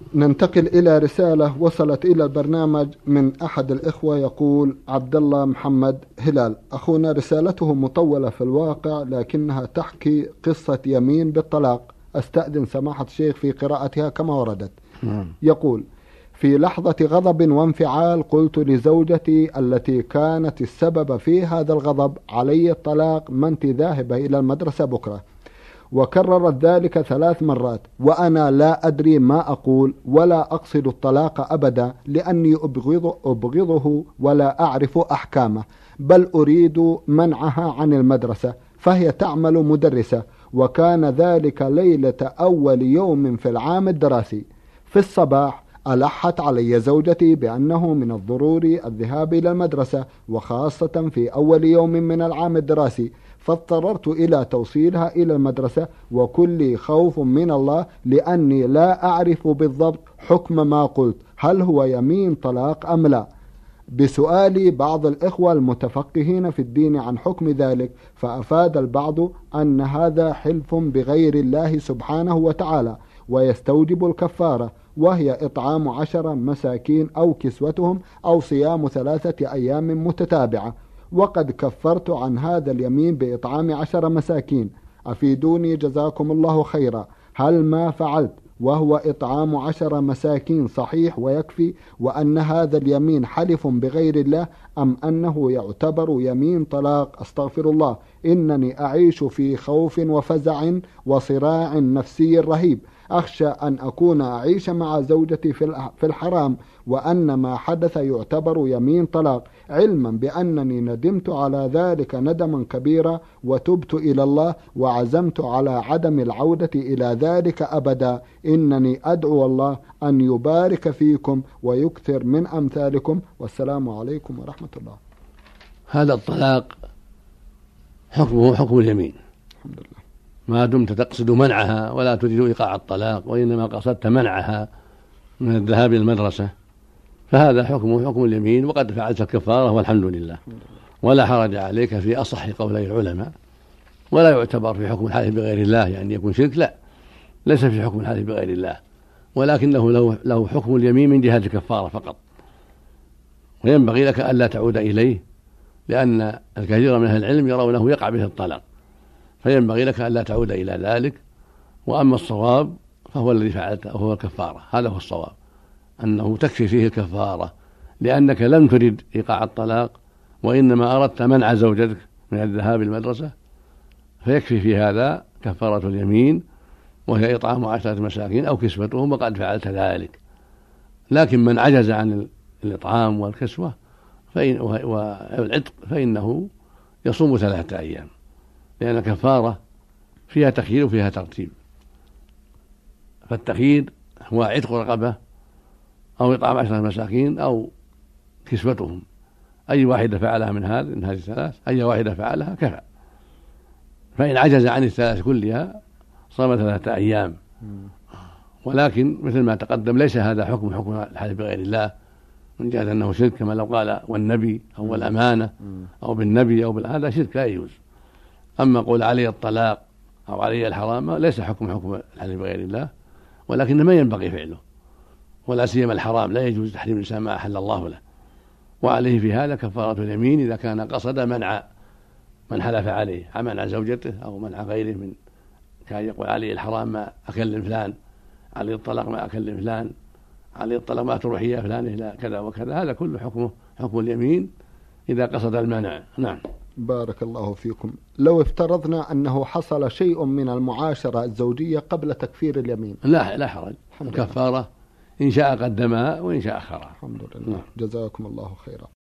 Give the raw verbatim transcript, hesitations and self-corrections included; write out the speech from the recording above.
ننتقل إلى رسالة وصلت إلى البرنامج من أحد الإخوة، يقول عبد الله محمد هلال. أخونا رسالته مطولة في الواقع لكنها تحكي قصة يمين بالطلاق، أستأذن سماحة الشيخ في قراءتها كما وردت. يقول: في لحظة غضب وانفعال قلت لزوجتي التي كانت السبب في هذا الغضب علي الطلاق، ما انت ذاهبة إلى المدرسة بكرة. وكررت ذلك ثلاث مرات وأنا لا أدري ما أقول ولا أقصد الطلاق أبدا، لأني أبغض أبغضه ولا أعرف أحكامه، بل أريد منعها عن المدرسة، فهي تعمل مدرسة، وكان ذلك ليلة أول يوم في العام الدراسي. في الصباح ألحت علي زوجتي بأنه من الضروري الذهاب إلى المدرسة، وخاصة في أول يوم من العام الدراسي، فاضطررت إلى توصيلها إلى المدرسة، وكل خوف من الله لأني لا أعرف بالضبط حكم ما قلت، هل هو يمين طلاق أم لا؟ بسؤال بعض الإخوة المتفقهين في الدين عن حكم ذلك، فأفاد البعض أن هذا حلف بغير الله سبحانه وتعالى ويستوجب الكفارة، وهي إطعام عشر مساكين أو كسوتهم أو صيام ثلاثة أيام متتابعة، وقد كفرت عن هذا اليمين بإطعام عشر مساكين. أفيدوني جزاكم الله خيرا، هل ما فعلت وهو إطعام عشر مساكين صحيح ويكفي، وأن هذا اليمين حلف بغير الله، أم أنه يعتبر يمين طلاق؟ أستغفر الله، إنني أعيش في خوف وفزع وصراع نفسي رهيب، أخشى أن أكون أعيش مع زوجتي في الحرام، وأن ما حدث يعتبر يمين طلاق، علما بأنني ندمت على ذلك ندما كبيرا وتبت إلى الله وعزمت على عدم العودة إلى ذلك أبدا. إنني أدعو الله أن يبارك فيكم ويكثر من أمثالكم، والسلام عليكم ورحمة الله. هذا الطلاق حكمه حكم اليمين، الحمد لله، ما دمت تقصد منعها ولا تريد إيقاع الطلاق، وإنما قصدت منعها من الذهاب إلى المدرسة، فهذا حكمه حكم اليمين، وقد فعلت الكفارة والحمد لله، ولا حرج عليك في أصح قولي العلماء، ولا يعتبر في حكم الحلف بغير الله يعني يكون شرك، لا، ليس في حكم الحلف بغير الله، ولكنه له حكم اليمين من جهة الكفارة فقط. وينبغي لك ألا تعود إليه، لأن الكثير من أهل العلم يرونه يقع به الطلاق، فينبغي لك ألا تعود إلى ذلك. وأما الصواب فهو الذي فعلته وهو الكفارة، هذا هو الصواب، أنه تكفي فيه الكفارة، لأنك لم ترد إيقاع الطلاق وإنما أردت منع زوجتك من الذهاب إلى المدرسة، فيكفي في هذا كفارة اليمين، وهي إطعام عشرة مساكين أو كسوتهم، وقد فعلت ذلك. لكن من عجز عن الإطعام والكسوة فإن والعتق فإنه يصوم ثلاثة أيام، لأن الكفارة فيها تخيير وفيها ترتيب. فالتخيير هو عتق رقبة أو إطعام عشرة مساكين أو كسوتهم، أي واحدة فعلها من هذه من هذه الثلاث، أي واحدة فعلها كفى. فإن عجز عن الثلاث كلها صام ثلاثة أيام. ولكن مثل ما تقدم ليس هذا حكم حكم الحلف بغير الله من جهة أنه شرك، كما لو قال والنبي أو الأمانة أو بالنبي أو بالهذا شرك لا يجوز. أما قول علي الطلاق أو علي الحرام ليس حكم حكم الحلف بغير الله، ولكن ما ينبغي فعله، ولا سيما الحرام لا يجوز تحريم الإنسان ما أحل الله له، وعليه في هذا كفارة اليمين إذا كان قصد منع من حلف عليه، منع زوجته أو منع غيره، من كان يقول علي الحرام ما أكل فلان، علي الطلاق ما أكل فلان، علي الطلاق ما تروحي يا فلان إلى كذا وكذا، هذا كله حكمه حكم اليمين إذا قصد المنع. نعم. بارك الله فيكم. لو افترضنا أنه حصل شيء من المعاشرة الزوجية قبل تكفير اليمين، لا لا حرج، الكفارة إن شاء قدمها وإن شاء أخرها. الحمد لله. جزاكم الله خيرا.